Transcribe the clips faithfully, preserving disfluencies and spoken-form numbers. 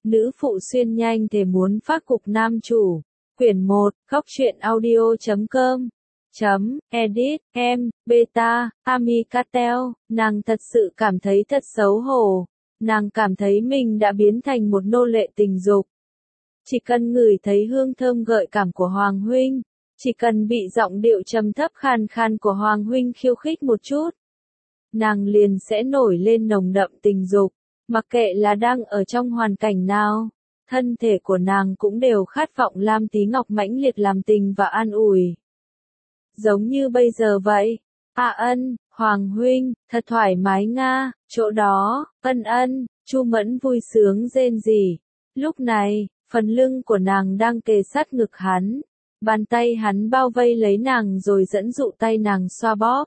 Nữ phụ xuyên nhanh thề muốn phát cục nam chủ. Quyển một, góc truyện audio chấm com. Chấm, edit, em, beta, Ami Cartel, nàng thật sự cảm thấy thật xấu hổ. Nàng cảm thấy mình đã biến thành một nô lệ tình dục. Chỉ cần ngửi thấy hương thơm gợi cảm của Hoàng huynh, chỉ cần bị giọng điệu trầm thấp khàn khàn của Hoàng huynh khiêu khích một chút, nàng liền sẽ nổi lên nồng đậm tình dục, mặc kệ là đang ở trong hoàn cảnh nào, thân thể của nàng cũng đều khát vọng Lam Tí Ngọc mãnh liệt làm tình và an ủi. Giống như bây giờ vậy. À ân, Hoàng huynh, thật thoải mái nga, chỗ đó, ân ân, Chu Mẫn vui sướng rên rỉ. Lúc này, phần lưng của nàng đang kề sát ngực hắn, bàn tay hắn bao vây lấy nàng rồi dẫn dụ tay nàng xoa bóp.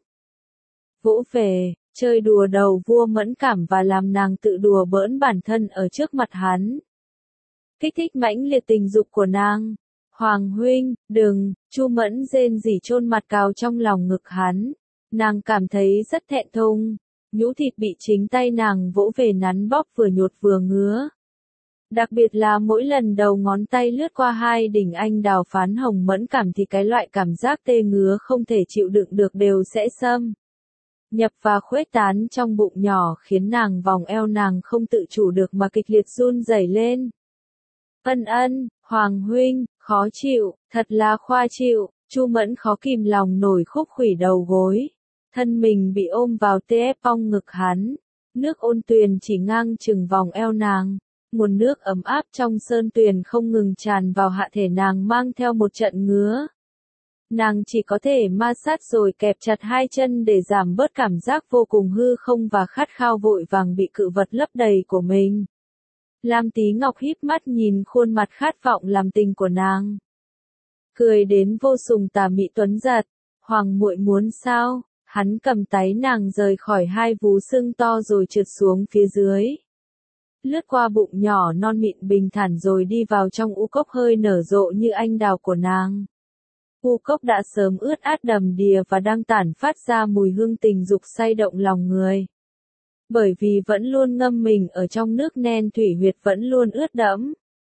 Vỗ về, chơi đùa đầu vua mẫn cảm và làm nàng tự đùa bỡn bản thân ở trước mặt hắn. Kích thích mãnh liệt tình dục của nàng. Hoàng huynh, đừng, Chu Mẫn rên rỉ chôn mặt cào trong lòng ngực hắn. Nàng cảm thấy rất thẹn thùng, nhũ thịt bị chính tay nàng vỗ về nắn bóp vừa nhột vừa ngứa. Đặc biệt là mỗi lần đầu ngón tay lướt qua hai đỉnh anh đào phán hồng mẫn cảm thì cái loại cảm giác tê ngứa không thể chịu đựng được đều sẽ xâm nhập và khuếch tán trong bụng nhỏ khiến nàng vòng eo nàng không tự chủ được mà kịch liệt run rẩy lên. Ân ân, Hoàng huynh, khó chịu, thật là khoa chịu, Chu Mẫn khó kìm lòng nổi khúc khuỷu đầu gối. Thân mình bị ôm vào tê ép ong ngực hắn, nước ôn tuyền chỉ ngang chừng vòng eo nàng. Nguồn nước ấm áp trong sơn tuyền không ngừng tràn vào hạ thể nàng mang theo một trận ngứa. Nàng chỉ có thể ma sát rồi kẹp chặt hai chân để giảm bớt cảm giác vô cùng hư không và khát khao vội vàng bị cự vật lấp đầy của mình. Lam Tí Ngọc híp mắt nhìn khuôn mặt khát vọng làm tình của nàng. Cười đến vô sùng tà mị tuấn giật. Hoàng muội muốn sao? Hắn cầm tay nàng rời khỏi hai vú sưng to rồi trượt xuống phía dưới. Lướt qua bụng nhỏ non mịn bình thản rồi đi vào trong u cốc hơi nở rộ như anh đào của nàng. U cốc đã sớm ướt át đầm đìa và đang tản phát ra mùi hương tình dục say động lòng người. Bởi vì vẫn luôn ngâm mình ở trong nước nên thủy huyệt vẫn luôn ướt đẫm.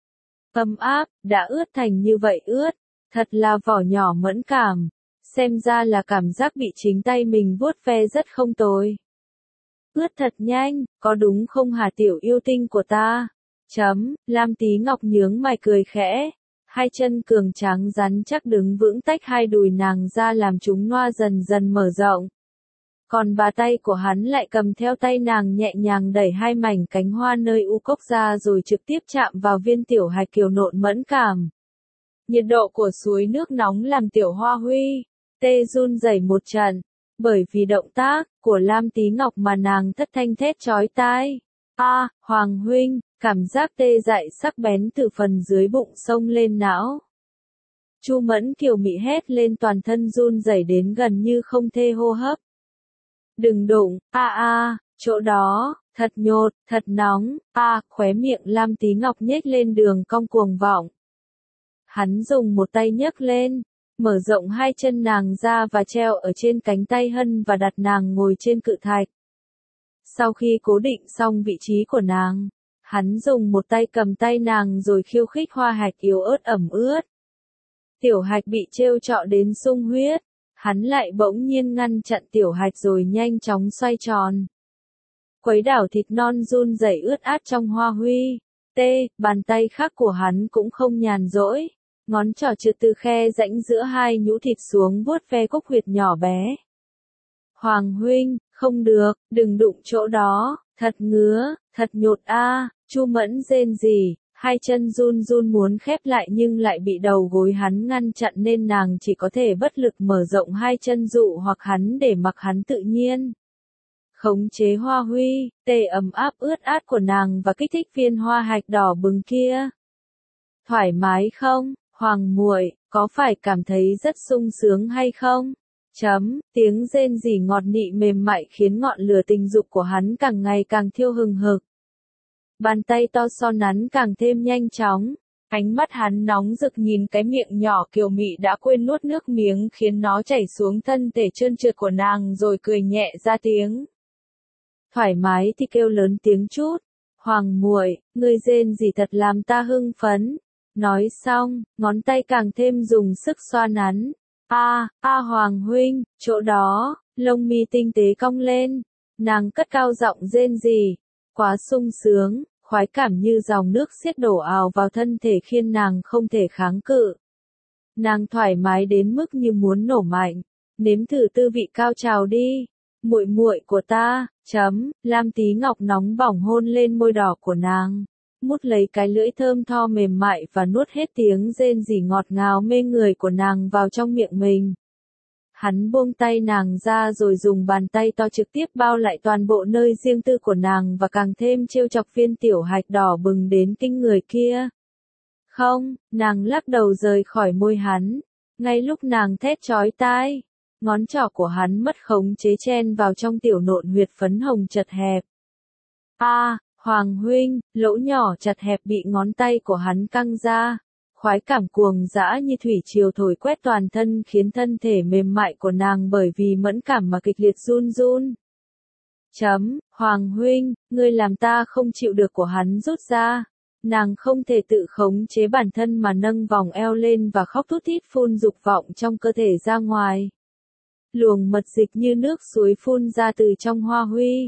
Ấm áp, đã ướt thành như vậy ướt, thật là vỏ nhỏ mẫn cảm, xem ra là cảm giác bị chính tay mình vuốt ve rất không tồi. Ướt thật nhanh, có đúng không hả tiểu yêu tinh của ta? Chấm, Lam Tí Ngọc nhướng mày cười khẽ. Hai chân cường tráng rắn chắc đứng vững tách hai đùi nàng ra làm chúng noa dần dần mở rộng. Còn bà tay của hắn lại cầm theo tay nàng nhẹ nhàng đẩy hai mảnh cánh hoa nơi u cốc ra rồi trực tiếp chạm vào viên tiểu hạch kiều nộn mẫn cảm. Nhiệt độ của suối nước nóng làm tiểu hoa huy, tê run rẩy một trận. Bởi vì động tác của Lam Tí Ngọc mà nàng thất thanh thét chói tai. A, à, Hoàng huynh, cảm giác tê dại sắc bén từ phần dưới bụng xông lên não. Chu Mẫn kiều mị hét lên toàn thân run rẩy đến gần như không thể hô hấp. Đừng đụng, a a, chỗ đó, thật nhột, thật nóng, a, à, khóe miệng Lam Tí Ngọc nhếch lên đường cong cuồng vọng. Hắn dùng một tay nhấc lên, mở rộng hai chân nàng ra và treo ở trên cánh tay hân và đặt nàng ngồi trên cự thạch. Sau khi cố định xong vị trí của nàng, hắn dùng một tay cầm tay nàng rồi khiêu khích hoa hạch yếu ớt ẩm ướt. Tiểu hạch bị trêu trọ đến sung huyết, hắn lại bỗng nhiên ngăn chặn tiểu hạch rồi nhanh chóng xoay tròn. Quấy đảo thịt non run rẩy ướt át trong hoa huy, tê, bàn tay khác của hắn cũng không nhàn rỗi. Ngón trỏ trượt từ khe rãnh giữa hai nhũ thịt xuống vuốt ve cốc huyệt nhỏ bé. Hoàng huynh, không được, đừng đụng chỗ đó, thật ngứa, thật nhột a, à, Chu Mẫn rên rỉ, hai chân run run muốn khép lại nhưng lại bị đầu gối hắn ngăn chặn nên nàng chỉ có thể bất lực mở rộng hai chân dụ hoặc hắn để mặc hắn tự nhiên. Khống chế hoa huy, tê ấm áp ướt át của nàng và kích thích viên hoa hạch đỏ bừng kia. Thoải mái không? Hoàng muội, có phải cảm thấy rất sung sướng hay không? Chấm, tiếng rên rỉ ngọt nị mềm mại khiến ngọn lửa tình dục của hắn càng ngày càng thiêu hừng hực. Bàn tay to son nắn càng thêm nhanh chóng, ánh mắt hắn nóng rực nhìn cái miệng nhỏ kiều mị đã quên nuốt nước miếng khiến nó chảy xuống thân thể trơn trượt của nàng rồi cười nhẹ ra tiếng. Thoải mái thì kêu lớn tiếng chút. Hoàng muội, ngươi rên gì thật làm ta hưng phấn. Nói xong, ngón tay càng thêm dùng sức xoa nắn. A, a Hoàng huynh, chỗ đó, lông mi tinh tế cong lên. Nàng cất cao giọng rên rỉ, quá sung sướng, khoái cảm như dòng nước xiết đổ ào vào thân thể khiến nàng không thể kháng cự. Nàng thoải mái đến mức như muốn nổ mạnh, nếm thử tư vị cao trào đi, muội muội của ta, chấm, Lam Tí Ngọc nóng bỏng hôn lên môi đỏ của nàng, mút lấy cái lưỡi thơm tho mềm mại và nuốt hết tiếng rên rỉ ngọt ngào mê người của nàng vào trong miệng mình. Hắn buông tay nàng ra rồi dùng bàn tay to trực tiếp bao lại toàn bộ nơi riêng tư của nàng và càng thêm trêu chọc viên tiểu hạch đỏ bừng đến kinh người kia. Không, nàng lắc đầu rời khỏi môi hắn. Ngay lúc nàng thét chói tai, ngón trỏ của hắn mất khống chế chen vào trong tiểu nộn huyệt phấn hồng chật hẹp. A, à, Hoàng huynh, lỗ nhỏ chật hẹp bị ngón tay của hắn căng ra. Khoái cảm cuồng dã như thủy triều thổi quét toàn thân khiến thân thể mềm mại của nàng bởi vì mẫn cảm mà kịch liệt run run. Chấm, Hoàng huynh, ngươi làm ta không chịu được của hắn rút ra. Nàng không thể tự khống chế bản thân mà nâng vòng eo lên và khóc thút thít phun dục vọng trong cơ thể ra ngoài. Luồng mật dịch như nước suối phun ra từ trong hoa huy.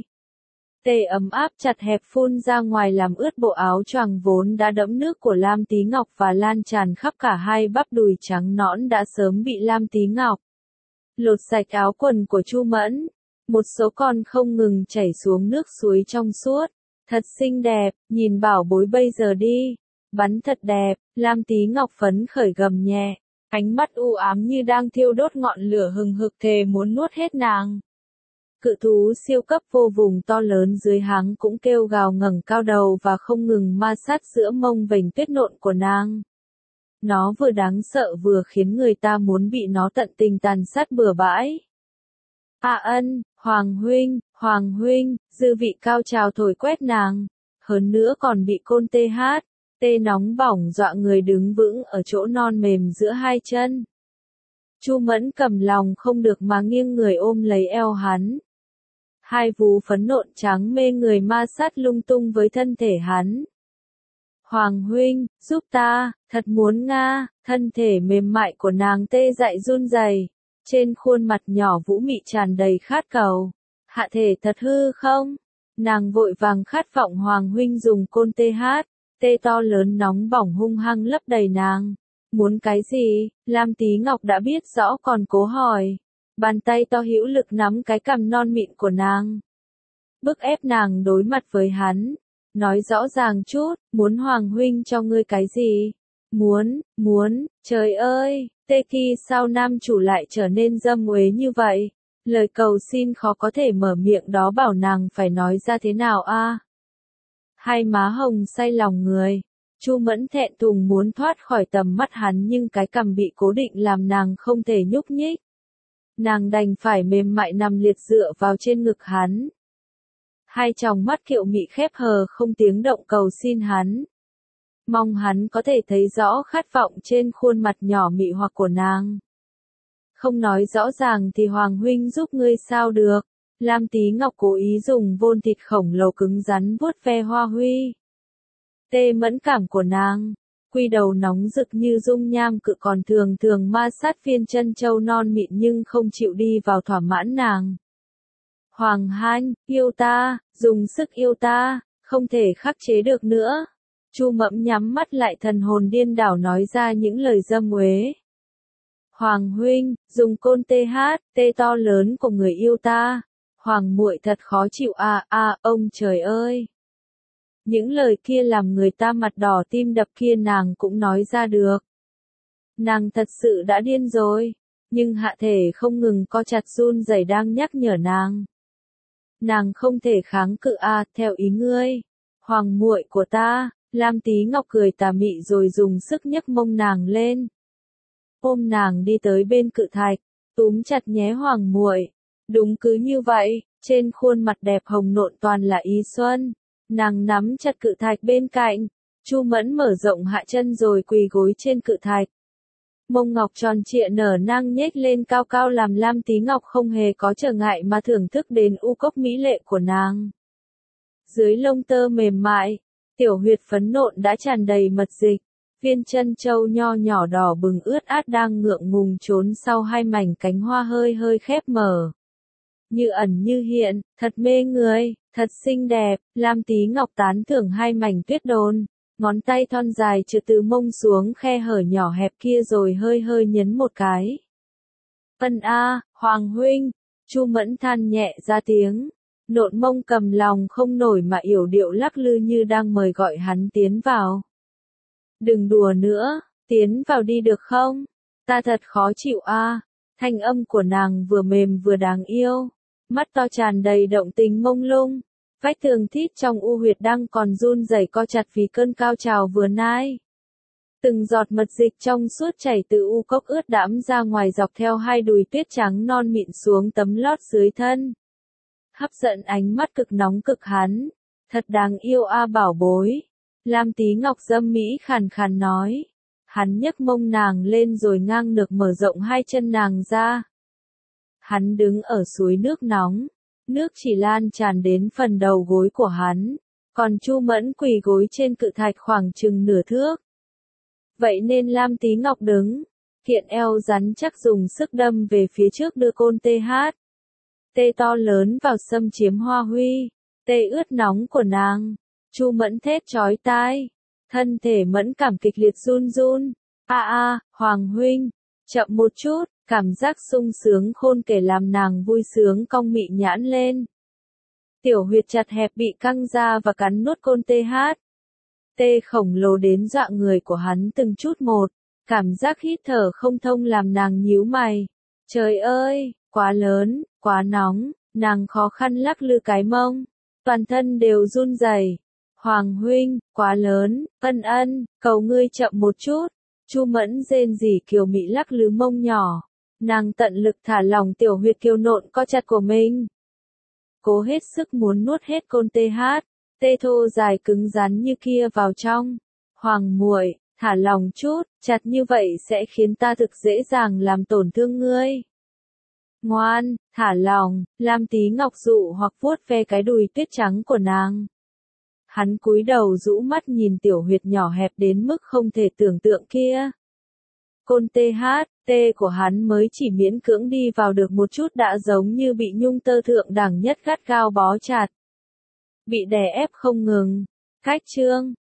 Tê ấm áp chặt hẹp phun ra ngoài làm ướt bộ áo choàng vốn đã đẫm nước của Lam Tí Ngọc và lan tràn khắp cả hai bắp đùi trắng nõn đã sớm bị Lam Tí Ngọc lột sạch áo quần của Chu Mẫn. Một số con không ngừng chảy xuống nước suối trong suốt. Thật xinh đẹp, nhìn bảo bối bây giờ đi. Bắn thật đẹp, Lam Tí Ngọc phấn khởi gầm nhẹ. Ánh mắt u ám như đang thiêu đốt ngọn lửa hừng hực thề muốn nuốt hết nàng. Cự thú siêu cấp vô vùng to lớn dưới háng cũng kêu gào ngẩng cao đầu và không ngừng ma sát giữa mông vành tuyết nộn của nàng. Nó vừa đáng sợ vừa khiến người ta muốn bị nó tận tình tàn sát bừa bãi. À ân, Hoàng huynh, Hoàng huynh, dư vị cao trào thổi quét nàng. Hơn nữa còn bị côn tê hát, tê nóng bỏng dọa người đứng vững ở chỗ non mềm giữa hai chân. Chu Mẫn cầm lòng không được mà nghiêng người ôm lấy eo hắn. Hai vú phấn nộn trắng mê người ma sát lung tung với thân thể hắn. Hoàng huynh, giúp ta, thật muốn nga, thân thể mềm mại của nàng tê dại run rẩy, trên khuôn mặt nhỏ vũ mị tràn đầy khát cầu. Hạ thể thật hư không? Nàng vội vàng khát vọng Hoàng huynh dùng côn tê hát, tê to lớn nóng bỏng hung hăng lấp đầy nàng. Muốn cái gì? Lam Tí Ngọc đã biết rõ còn cố hỏi. Bàn tay to hữu lực nắm cái cằm non mịn của nàng. Bức ép nàng đối mặt với hắn. Nói rõ ràng chút, muốn Hoàng huynh cho ngươi cái gì? Muốn, muốn, trời ơi, tê kỳ sao nam chủ lại trở nên dâm uế như vậy? Lời cầu xin khó có thể mở miệng đó bảo nàng phải nói ra thế nào a? À? Hai má hồng say lòng người. Chu Mẫn thẹn thùng muốn thoát khỏi tầm mắt hắn nhưng cái cằm bị cố định làm nàng không thể nhúc nhích. Nàng đành phải mềm mại nằm liệt dựa vào trên ngực hắn. Hai tròng mắt kiệu mị khép hờ không tiếng động cầu xin hắn. Mong hắn có thể thấy rõ khát vọng trên khuôn mặt nhỏ mị hoặc của nàng. Không nói rõ ràng thì Hoàng huynh giúp ngươi sao được. Lam Tí Ngọc cố ý dùng vôn thịt khổng lồ cứng rắn vuốt ve hoa huy. Tê mẫn cảm của nàng. Quy đầu nóng rực như dung nham cự còn thường thường ma sát viên chân châu non mịn nhưng không chịu đi vào thỏa mãn nàng. Hoàng Hanh, yêu ta, dùng sức yêu ta, không thể khắc chế được nữa. Chu Mẫn nhắm mắt lại thần hồn điên đảo nói ra những lời dâm uế. Hoàng huynh, dùng côn tê hát, tê to lớn của người yêu ta. Hoàng muội thật khó chịu à à, ông trời ơi. Những lời kia làm người ta mặt đỏ tim đập kia nàng cũng nói ra được. Nàng thật sự đã điên rồi, nhưng hạ thể không ngừng co chặt run rẩy đang nhắc nhở nàng. Nàng không thể kháng cự à, theo ý ngươi. Hoàng muội của ta, Lam Tí Ngọc cười tà mị rồi dùng sức nhấc mông nàng lên. Ôm nàng đi tới bên cự thạch, túm chặt nhé Hoàng muội. Đúng cứ như vậy, trên khuôn mặt đẹp hồng nộn toàn là ý xuân. Nàng nắm chặt cự thạch bên cạnh, Chu Mẫn mở rộng hạ chân rồi quỳ gối trên cự thạch. Mông ngọc tròn trịa nở nang nhếch lên cao cao làm Lam Tí Ngọc không hề có trở ngại mà thưởng thức đến u cốc mỹ lệ của nàng. Dưới lông tơ mềm mại, tiểu huyệt phấn nộn đã tràn đầy mật dịch. Viên chân châu nho nhỏ đỏ bừng ướt át đang ngượng ngùng trốn sau hai mảnh cánh hoa hơi hơi khép mở. Như ẩn như hiện, thật mê người, thật xinh đẹp, Lam Tí Ngọc tán thưởng hai mảnh tuyết đồn. Ngón tay thon dài trượt từ mông xuống khe hở nhỏ hẹp kia rồi hơi hơi nhấn một cái. Ân a, Hoàng huynh, Chu Mẫn than nhẹ ra tiếng. Nộn mông cầm lòng không nổi mà yểu điệu lắc lư như đang mời gọi hắn tiến vào. Đừng đùa nữa, tiến vào đi được không? Ta thật khó chịu a. Thanh âm của nàng vừa mềm vừa đáng yêu. Mắt to tràn đầy động tình mông lung. Vách tường thít trong u huyệt đang còn run rẩy co chặt vì cơn cao trào vừa nãy. Từng giọt mật dịch trong suốt chảy từ u cốc ướt đẫm ra ngoài dọc theo hai đùi tuyết trắng non mịn xuống tấm lót dưới thân. Hấp dẫn ánh mắt cực nóng cực hắn. Thật đáng yêu a bảo bối. Lam Tí Ngọc dâm mỹ khàn khàn nói. Hắn nhấc mông nàng lên rồi ngang ngược mở rộng hai chân nàng ra. Hắn đứng ở suối nước nóng. Nước chỉ lan tràn đến phần đầu gối của hắn. Còn Chu Mẫn quỳ gối trên cự thạch khoảng chừng nửa thước. Vậy nên Lam Tí Ngọc đứng. Kiện eo rắn chắc dùng sức đâm về phía trước đưa côn tê hát. Tê to lớn vào xâm chiếm hoa huy. Tê ướt nóng của nàng. Chu Mẫn thét chói tai. Thân thể mẫn cảm kịch liệt run run. A a, Hoàng huynh. Chậm một chút. Cảm giác sung sướng khôn kể làm nàng vui sướng cong mị nhãn lên. Tiểu huyệt chặt hẹp bị căng ra và cắn nuốt côn tê hát. Tê khổng lồ đến dọa người của hắn từng chút một. Cảm giác hít thở không thông làm nàng nhíu mày. Trời ơi, quá lớn, quá nóng, nàng khó khăn lắc lư cái mông. Toàn thân đều run rẩy. Hoàng huynh, quá lớn, ân ân, cầu ngươi chậm một chút. Chu Mẫn rên rỉ kiều mị lắc lư mông nhỏ. Nàng tận lực thả lỏng tiểu huyệt kiều nộn co chặt của mình. Cố hết sức muốn nuốt hết côn tê hát, tê thô dài cứng rắn như kia vào trong. Hoàng muội, thả lỏng chút, chặt như vậy sẽ khiến ta thực dễ dàng làm tổn thương ngươi. Ngoan, thả lỏng, Lam Tí Ngọc dụ hoặc vuốt ve cái đùi tuyết trắng của nàng. Hắn cúi đầu rũ mắt nhìn tiểu huyệt nhỏ hẹp đến mức không thể tưởng tượng kia. Côn tê hát, tê của hắn mới chỉ miễn cưỡng đi vào được một chút đã giống như bị nhung tơ thượng đẳng nhất gắt gao bó chặt. Bị đè ép không ngừng. Cách chương